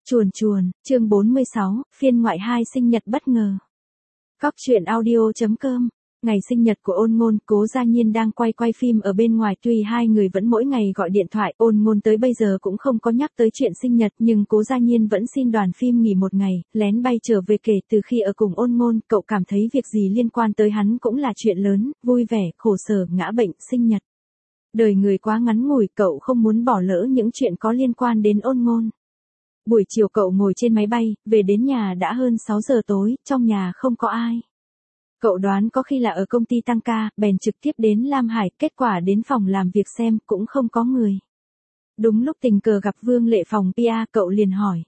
Chuồn chuồn, chương 46, phiên ngoại 2 sinh nhật bất ngờ. Góc truyện audio.com. Ngày sinh nhật của Ôn Ngôn, Cố Gia Nhiên đang quay phim ở bên ngoài, tuy hai người vẫn mỗi ngày gọi điện thoại, Ôn Ngôn tới bây giờ cũng không có nhắc tới chuyện sinh nhật, nhưng Cố Gia Nhiên vẫn xin đoàn phim nghỉ một ngày, lén bay trở về kể từ khi ở cùng Ôn Ngôn, cậu cảm thấy việc gì liên quan tới hắn cũng là chuyện lớn, vui vẻ, khổ sở, ngã bệnh, sinh nhật. Đời người quá ngắn ngủi, cậu không muốn bỏ lỡ những chuyện có liên quan đến Ôn Ngôn. Buổi chiều cậu ngồi trên máy bay, về đến nhà đã hơn 6 giờ tối, trong nhà không có ai. Cậu đoán có khi là ở công ty tăng ca, bèn trực tiếp đến Lam Hải, kết quả đến phòng làm việc xem, cũng không có người. Đúng lúc tình cờ gặp Vương Lệ phòng PR, cậu liền hỏi.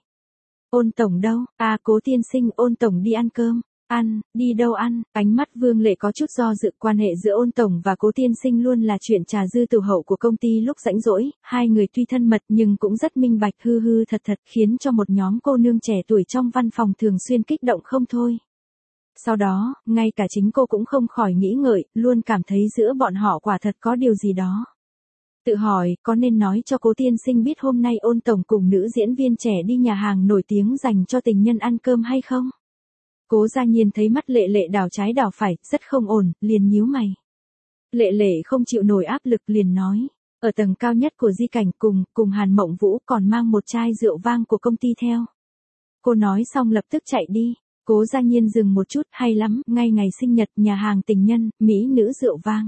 Ôn tổng đâu? À, Cố tiên sinh, Ôn tổng đi ăn cơm. Ăn, đi đâu ăn? Ánh mắt Vương Lệ có chút do dự, quan hệ giữa Ôn tổng và Cố tiên sinh luôn là chuyện trà dư tiểu hậu của công ty lúc rảnh rỗi, hai người tuy thân mật nhưng cũng rất minh bạch, hư hư thật thật, khiến cho một nhóm cô nương trẻ tuổi trong văn phòng thường xuyên kích động không thôi. Sau đó, ngay cả chính cô cũng không khỏi nghĩ ngợi, luôn cảm thấy giữa bọn họ quả thật có điều gì đó. Tự hỏi, có nên nói cho Cố tiên sinh biết hôm nay Ôn tổng cùng nữ diễn viên trẻ đi nhà hàng nổi tiếng dành cho tình nhân ăn cơm hay không? Cố Gia Nhiên thấy mắt Lệ Lệ đảo trái đảo phải, rất không ổn, liền nhíu mày. Lệ Lệ không chịu nổi áp lực liền nói, ở tầng cao nhất của Di Cảnh cùng Hàn Mộng Vũ còn mang một chai rượu vang của công ty theo. Cô nói xong lập tức chạy đi. Cố Gia Nhiên dừng một chút, hay lắm, ngay ngày sinh nhật, nhà hàng tình nhân, mỹ nữ rượu vang.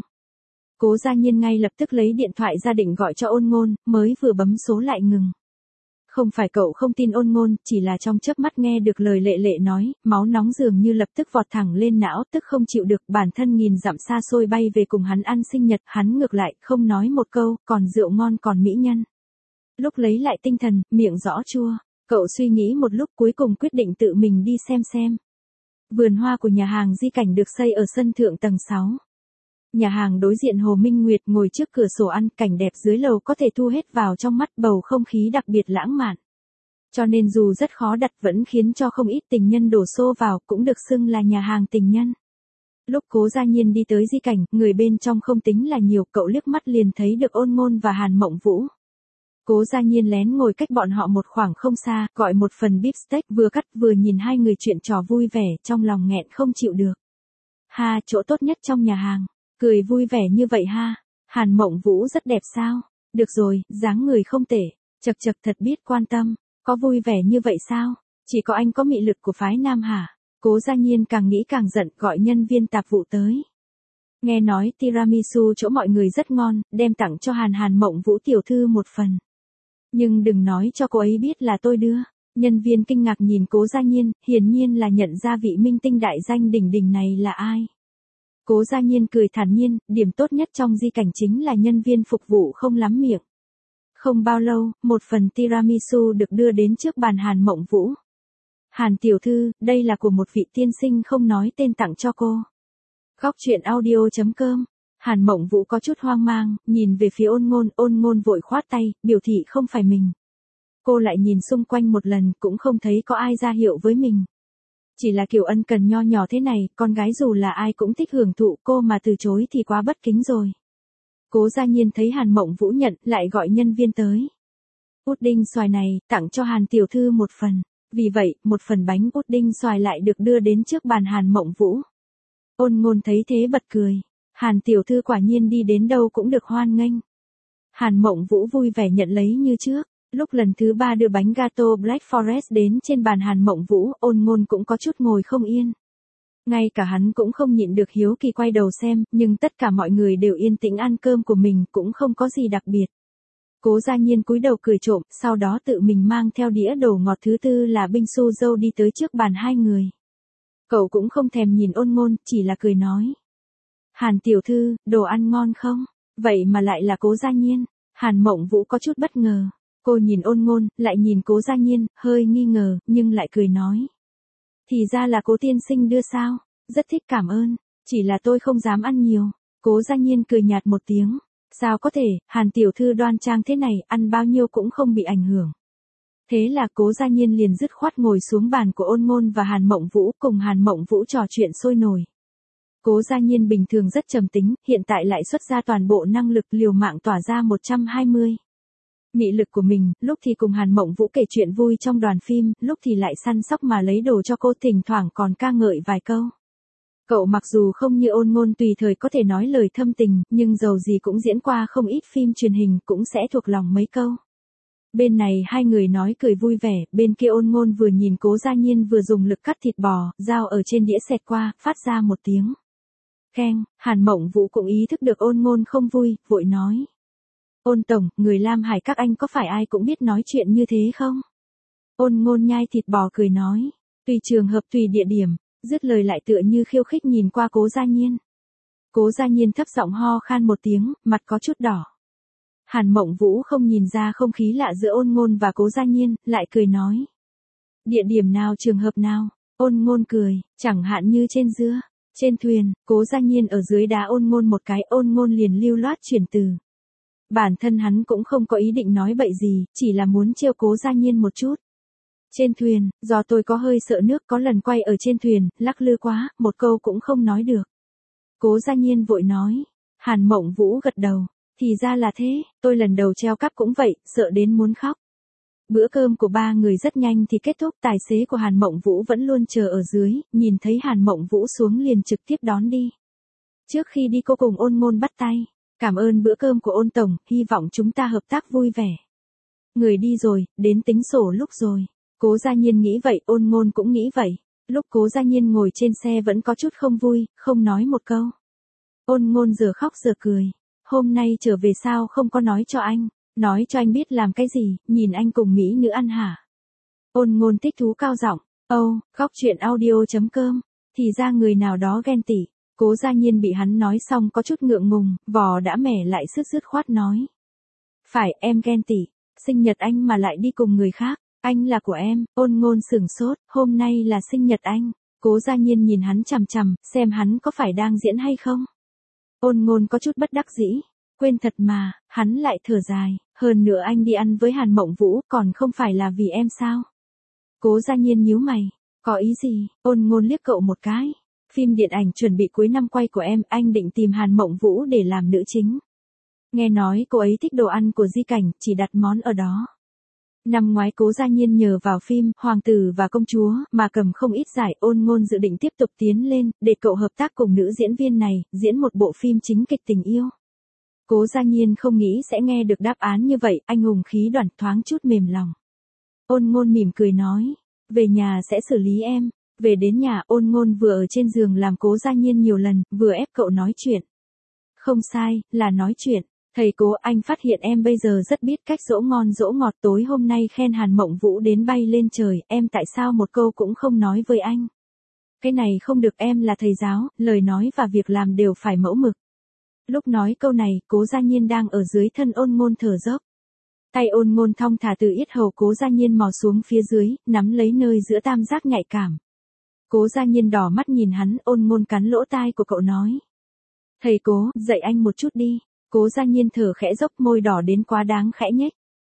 Cố Gia Nhiên ngay lập tức lấy điện thoại ra định gọi cho Ôn Ngôn, mới vừa bấm số lại ngừng. Không phải cậu không tin Ôn Ngôn, chỉ là trong chớp mắt nghe được lời Lệ Lệ nói, máu nóng dường như lập tức vọt thẳng lên não, tức không chịu được, bản thân nghìn dặm xa xôi bay về cùng hắn ăn sinh nhật, hắn ngược lại, không nói một câu, còn rượu ngon còn mỹ nhân. Lúc lấy lại tinh thần, miệng rõ chua. Cậu suy nghĩ một lúc cuối cùng quyết định tự mình đi xem. Vườn hoa của nhà hàng Di Cảnh được xây ở sân thượng tầng 6. Nhà hàng đối diện Hồ Minh Nguyệt, ngồi trước cửa sổ ăn, cảnh đẹp dưới lầu có thể thu hết vào trong mắt, bầu không khí đặc biệt lãng mạn. Cho nên dù rất khó đặt vẫn khiến cho không ít tình nhân đổ xô vào, cũng được xưng là nhà hàng tình nhân. Lúc Cố Gia Nhiên đi tới Di Cảnh, người bên trong không tính là nhiều, cậu liếc mắt liền thấy được Ôn Ngôn và Hàn Mộng Vũ. Cố Gia Nhiên lén ngồi cách bọn họ một khoảng không xa, gọi một phần beef steak, vừa cắt vừa nhìn hai người chuyện trò vui vẻ, trong lòng nghẹn không chịu được. Ha, chỗ tốt nhất trong nhà hàng, cười vui vẻ như vậy ha. Hàn Mộng Vũ rất đẹp sao? Được rồi, dáng người không tệ, chật chật thật biết quan tâm, có vui vẻ như vậy sao? Chỉ có anh có mị lực của phái nam hả? Cố Gia Nhiên càng nghĩ càng giận, gọi nhân viên tạp vụ tới. Nghe nói tiramisu chỗ mọi người rất ngon, đem tặng cho Hàn Mộng Vũ tiểu thư một phần. Nhưng đừng nói cho cô ấy biết là tôi đưa. Nhân viên kinh ngạc nhìn Cố Gia Nhiên, hiển nhiên là nhận ra vị minh tinh đại danh đỉnh đỉnh này là ai. Cố Gia Nhiên cười thản nhiên, điểm tốt nhất trong Di Cảnh chính là nhân viên phục vụ không lắm miệng. Không bao lâu, một phần tiramisu được đưa đến trước bàn Hàn Mộng Vũ. Hàn tiểu thư, đây là của một vị tiên sinh không nói tên tặng cho cô. Góc truyện audio.com. Hàn Mộng Vũ có chút hoang mang, nhìn về phía Ôn Ngôn vội khoát tay, biểu thị không phải mình. Cô lại nhìn xung quanh một lần, cũng không thấy có ai ra hiệu với mình. Chỉ là kiểu ân cần nho nhỏ thế này, con gái dù là ai cũng thích hưởng thụ, cô mà từ chối thì quá bất kính rồi. Cố Gia Nhiên thấy Hàn Mộng Vũ nhận, lại gọi nhân viên tới. Pudding xoài này, tặng cho Hàn tiểu thư một phần. Vì vậy, một phần bánh pudding xoài lại được đưa đến trước bàn Hàn Mộng Vũ. Ôn Ngôn thấy thế bật cười. Hàn tiểu thư quả nhiên đi đến đâu cũng được hoan nghênh. Hàn Mộng Vũ vui vẻ nhận lấy như trước. Lúc lần thứ 3 đưa bánh gato Black Forest đến trên bàn Hàn Mộng Vũ, Ôn Ngôn cũng có chút ngồi không yên. Ngay cả hắn cũng không nhịn được hiếu kỳ quay đầu xem, nhưng tất cả mọi người đều yên tĩnh ăn cơm của mình, cũng không có gì đặc biệt. Cố Gia Nhiên cúi đầu cười trộm, sau đó tự mình mang theo đĩa đồ ngọt thứ tư là bingsu dâu đi tới trước bàn hai người. Cậu cũng không thèm nhìn Ôn Ngôn, chỉ là cười nói. Hàn tiểu thư, đồ ăn ngon không? Vậy mà lại là Cố Gia Nhiên. Hàn Mộng Vũ có chút bất ngờ. Cô nhìn Ôn Ngôn, lại nhìn Cố Gia Nhiên, hơi nghi ngờ, nhưng lại cười nói. Thì ra là Cố tiên sinh đưa sao? Rất thích cảm ơn. Chỉ là tôi không dám ăn nhiều. Cố Gia Nhiên cười nhạt một tiếng. Sao có thể, Hàn tiểu thư đoan trang thế này, ăn bao nhiêu cũng không bị ảnh hưởng. Thế là Cố Gia Nhiên liền dứt khoát ngồi xuống bàn của Ôn Ngôn và Hàn Mộng Vũ, cùng Hàn Mộng Vũ trò chuyện sôi nổi. Cố Gia Nhiên bình thường rất trầm tính, hiện tại lại xuất ra toàn bộ năng lực, liều mạng tỏa ra 120. Mị lực của mình, lúc thì cùng Hàn Mộng Vũ kể chuyện vui trong đoàn phim, lúc thì lại săn sóc mà lấy đồ cho cô, thỉnh thoảng còn ca ngợi vài câu. Cậu mặc dù không như Ôn Ngôn tùy thời có thể nói lời thâm tình, nhưng dầu gì cũng diễn qua không ít phim truyền hình, cũng sẽ thuộc lòng mấy câu. Bên này hai người nói cười vui vẻ, bên kia Ôn Ngôn vừa nhìn Cố Gia Nhiên vừa dùng lực cắt thịt bò, dao ở trên đĩa xẹt qua, phát ra một tiếng keng. Hàn Mộng Vũ cũng ý thức được Ôn Ngôn không vui, vội nói. Ôn tổng, người Lam Hải các anh có phải ai cũng biết nói chuyện như thế không? Ôn Ngôn nhai thịt bò cười nói. Tùy trường hợp tùy địa điểm, dứt lời lại tựa như khiêu khích nhìn qua Cố Gia Nhiên. Cố Gia Nhiên thấp giọng ho khan một tiếng, mặt có chút đỏ. Hàn Mộng Vũ không nhìn ra không khí lạ giữa Ôn Ngôn và Cố Gia Nhiên, lại cười nói. Địa điểm nào trường hợp nào? Ôn Ngôn cười, chẳng hạn như trên dưa, trên thuyền. Cố Gia Nhiên ở dưới đá Ôn Ngôn một cái, Ôn Ngôn liền lưu loát chuyển từ. Bản thân hắn cũng không có ý định nói bậy gì, chỉ là muốn trêu Cố Gia Nhiên một chút. Trên thuyền, do tôi có hơi sợ nước, có lần quay ở trên thuyền, lắc lư quá, một câu cũng không nói được. Cố Gia Nhiên vội nói. Hàn Mộng Vũ gật đầu. Thì ra là thế, tôi lần đầu treo cáp cũng vậy, sợ đến muốn khóc. Bữa cơm của ba người rất nhanh thì kết thúc, tài xế của Hàn Mộng Vũ vẫn luôn chờ ở dưới, nhìn thấy Hàn Mộng Vũ xuống liền trực tiếp đón đi. Trước khi đi cô cùng Ôn Ngôn bắt tay. Cảm ơn bữa cơm của Ôn tổng, hy vọng chúng ta hợp tác vui vẻ. Người đi rồi, đến tính sổ lúc rồi. Cố Gia Nhiên nghĩ vậy, Ôn Ngôn cũng nghĩ vậy. Lúc Cố Gia Nhiên ngồi trên xe vẫn có chút không vui, không nói một câu. Ôn Ngôn giờ khóc giờ cười. Hôm nay trở về sao không có nói cho anh, nói cho anh biết làm cái gì, nhìn anh cùng mỹ nữ ăn hả? Ôn Ngôn thích thú cao giọng. Góc truyện audio.com, thì ra người nào đó ghen tị. Cố Gia Nhiên bị hắn nói xong có chút ngượng ngùng, vò đã mẻ lại sứt khoát nói. Phải, em ghen tị, sinh nhật anh mà lại đi cùng người khác, anh là của em. Ôn Ngôn sửng sốt, hôm nay là sinh nhật anh. Cố Gia Nhiên nhìn hắn chằm chằm, xem hắn có phải đang diễn hay không. Ôn Ngôn có chút bất đắc dĩ, quên thật mà, hắn lại thở dài, hơn nữa anh đi ăn với Hàn Mộng Vũ, còn không phải là vì em sao? Cố Gia Nhiên nhíu mày, có ý gì? Ôn Ngôn liếc cậu một cái. Phim điện ảnh chuẩn bị cuối năm quay của em, anh định tìm Hàn Mộng Vũ để làm nữ chính. Nghe nói cô ấy thích đồ ăn của Di Cảnh, chỉ đặt món ở đó. Năm ngoái Cố Gia Nhiên nhờ vào phim Hoàng tử và công chúa mà cầm không ít giải. Ôn Ngôn dự định tiếp tục tiến lên, để cậu hợp tác cùng nữ diễn viên này, diễn một bộ phim chính kịch tình yêu. Cố Gia Nhiên không nghĩ sẽ nghe được đáp án như vậy, anh hùng khí đoản thoáng chút mềm lòng. Ôn Ngôn mỉm cười nói, về nhà sẽ xử lý em. Về đến nhà, Ôn Ngôn vừa ở trên giường làm Cố Gia Nhiên nhiều lần, vừa ép cậu nói chuyện. Không sai, là nói chuyện. Thầy Cố, anh phát hiện em bây giờ rất biết cách dỗ ngon dỗ ngọt, tối hôm nay khen Hàn Mộng Vũ đến bay lên trời, em tại sao một câu cũng không nói với anh? Cái này không được, em là thầy giáo, lời nói và việc làm đều phải mẫu mực. Lúc nói câu này, Cố Gia Nhiên đang ở dưới thân Ôn Ngôn thở dốc. Tay Ôn Ngôn thong thả từ yết hầu Cố Gia Nhiên mò xuống phía dưới, nắm lấy nơi giữa tam giác nhạy cảm. Cố Gia Nhiên đỏ mắt nhìn hắn, Ôn Ngôn cắn lỗ tai của cậu nói. Thầy Cố, dạy anh một chút đi. Cố Gia Nhiên thở khẽ dốc, môi đỏ đến quá đáng khẽ nhếch.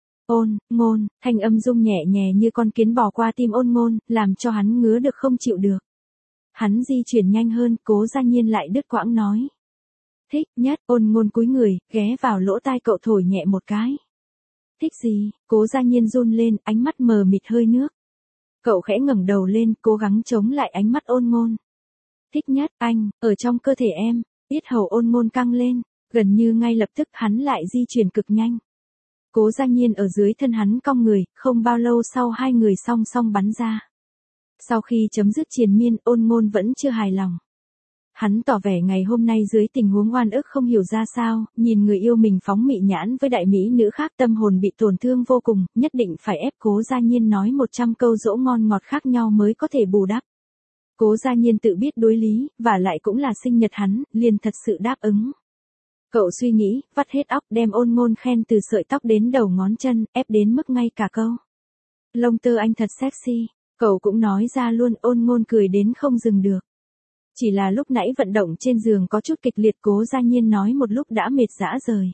Ôn Ngôn, thanh âm rung nhẹ nhẹ như con kiến bò qua tim Ôn Ngôn, làm cho hắn ngứa được không chịu được. Hắn di chuyển nhanh hơn, Cố Gia Nhiên lại đứt quãng nói. Thích nhất. Ôn Ngôn cúi người, ghé vào lỗ tai cậu thổi nhẹ một cái. Thích gì? Cố Gia Nhiên run lên, ánh mắt mờ mịt hơi nước. Cậu khẽ ngẩng đầu lên, cố gắng chống lại ánh mắt Ôn Ngôn. Thích nhất, anh, ở trong cơ thể em. Yết hầu Ôn Ngôn căng lên, gần như ngay lập tức hắn lại di chuyển cực nhanh. Cố Gia Nhiên ở dưới thân hắn cong người, không bao lâu sau hai người song song bắn ra. Sau khi chấm dứt triền miên, Ôn Ngôn vẫn chưa hài lòng. Hắn tỏ vẻ ngày hôm nay dưới tình huống oan ức không hiểu ra sao, nhìn người yêu mình phóng mị nhãn với đại mỹ nữ khác, tâm hồn bị tổn thương vô cùng, nhất định phải ép Cố Gia Nhiên nói 100 câu dỗ ngon ngọt khác nhau mới có thể bù đắp. Cố Gia Nhiên tự biết đối lý, và lại cũng là sinh nhật hắn, liền thật sự đáp ứng. Cậu suy nghĩ, vắt hết óc, đem Ôn Ngôn khen từ sợi tóc đến đầu ngón chân, ép đến mức ngay cả câu. Lông tơ anh thật sexy, cậu cũng nói ra luôn. Ôn Ngôn cười đến không dừng được. Chỉ là lúc nãy vận động trên giường có chút kịch liệt, Cố Gia Nhiên nói một lúc đã mệt rã rời.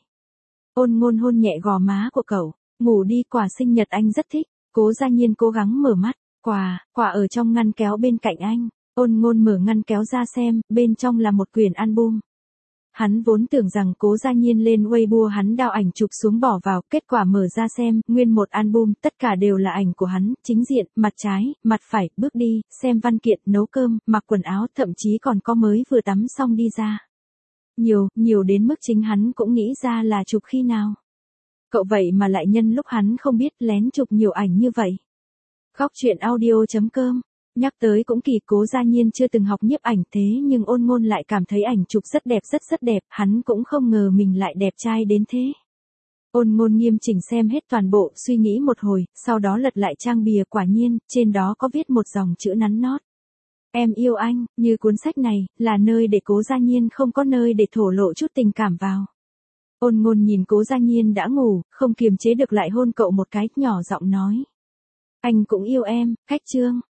Ôn Ngôn hôn nhẹ gò má của cậu, ngủ đi, quà sinh nhật anh rất thích. Cố Gia Nhiên cố gắng mở mắt, quà ở trong ngăn kéo bên cạnh anh. Ôn Ngôn mở ngăn kéo ra xem, bên trong là một quyển album. Hắn vốn tưởng rằng Cố Gia Nhiên lên Weibo hắn đao ảnh chụp xuống bỏ vào, kết quả mở ra xem, nguyên một album, tất cả đều là ảnh của hắn, chính diện, mặt trái, mặt phải, bước đi, xem văn kiện, nấu cơm, mặc quần áo, thậm chí còn có mới vừa tắm xong đi ra. Nhiều đến mức chính hắn cũng nghĩ ra là chụp khi nào. Cậu vậy mà lại nhân lúc hắn không biết lén chụp nhiều ảnh như vậy. Góc truyện audio.com. Nhắc tới cũng kỳ, Cố Gia Nhiên chưa từng học nhiếp ảnh thế nhưng Ôn Ngôn lại cảm thấy ảnh chụp rất đẹp, rất đẹp, hắn cũng không ngờ mình lại đẹp trai đến thế. Ôn Ngôn nghiêm chỉnh xem hết toàn bộ, suy nghĩ một hồi, sau đó lật lại trang bìa, quả nhiên, trên đó có viết một dòng chữ nắn nót. Em yêu anh, như cuốn sách này, là nơi để Cố Gia Nhiên không có nơi để thổ lộ chút tình cảm vào. Ôn Ngôn nhìn Cố Gia Nhiên đã ngủ, không kiềm chế được lại hôn cậu một cái, nhỏ giọng nói. Anh cũng yêu em, Cách Trương.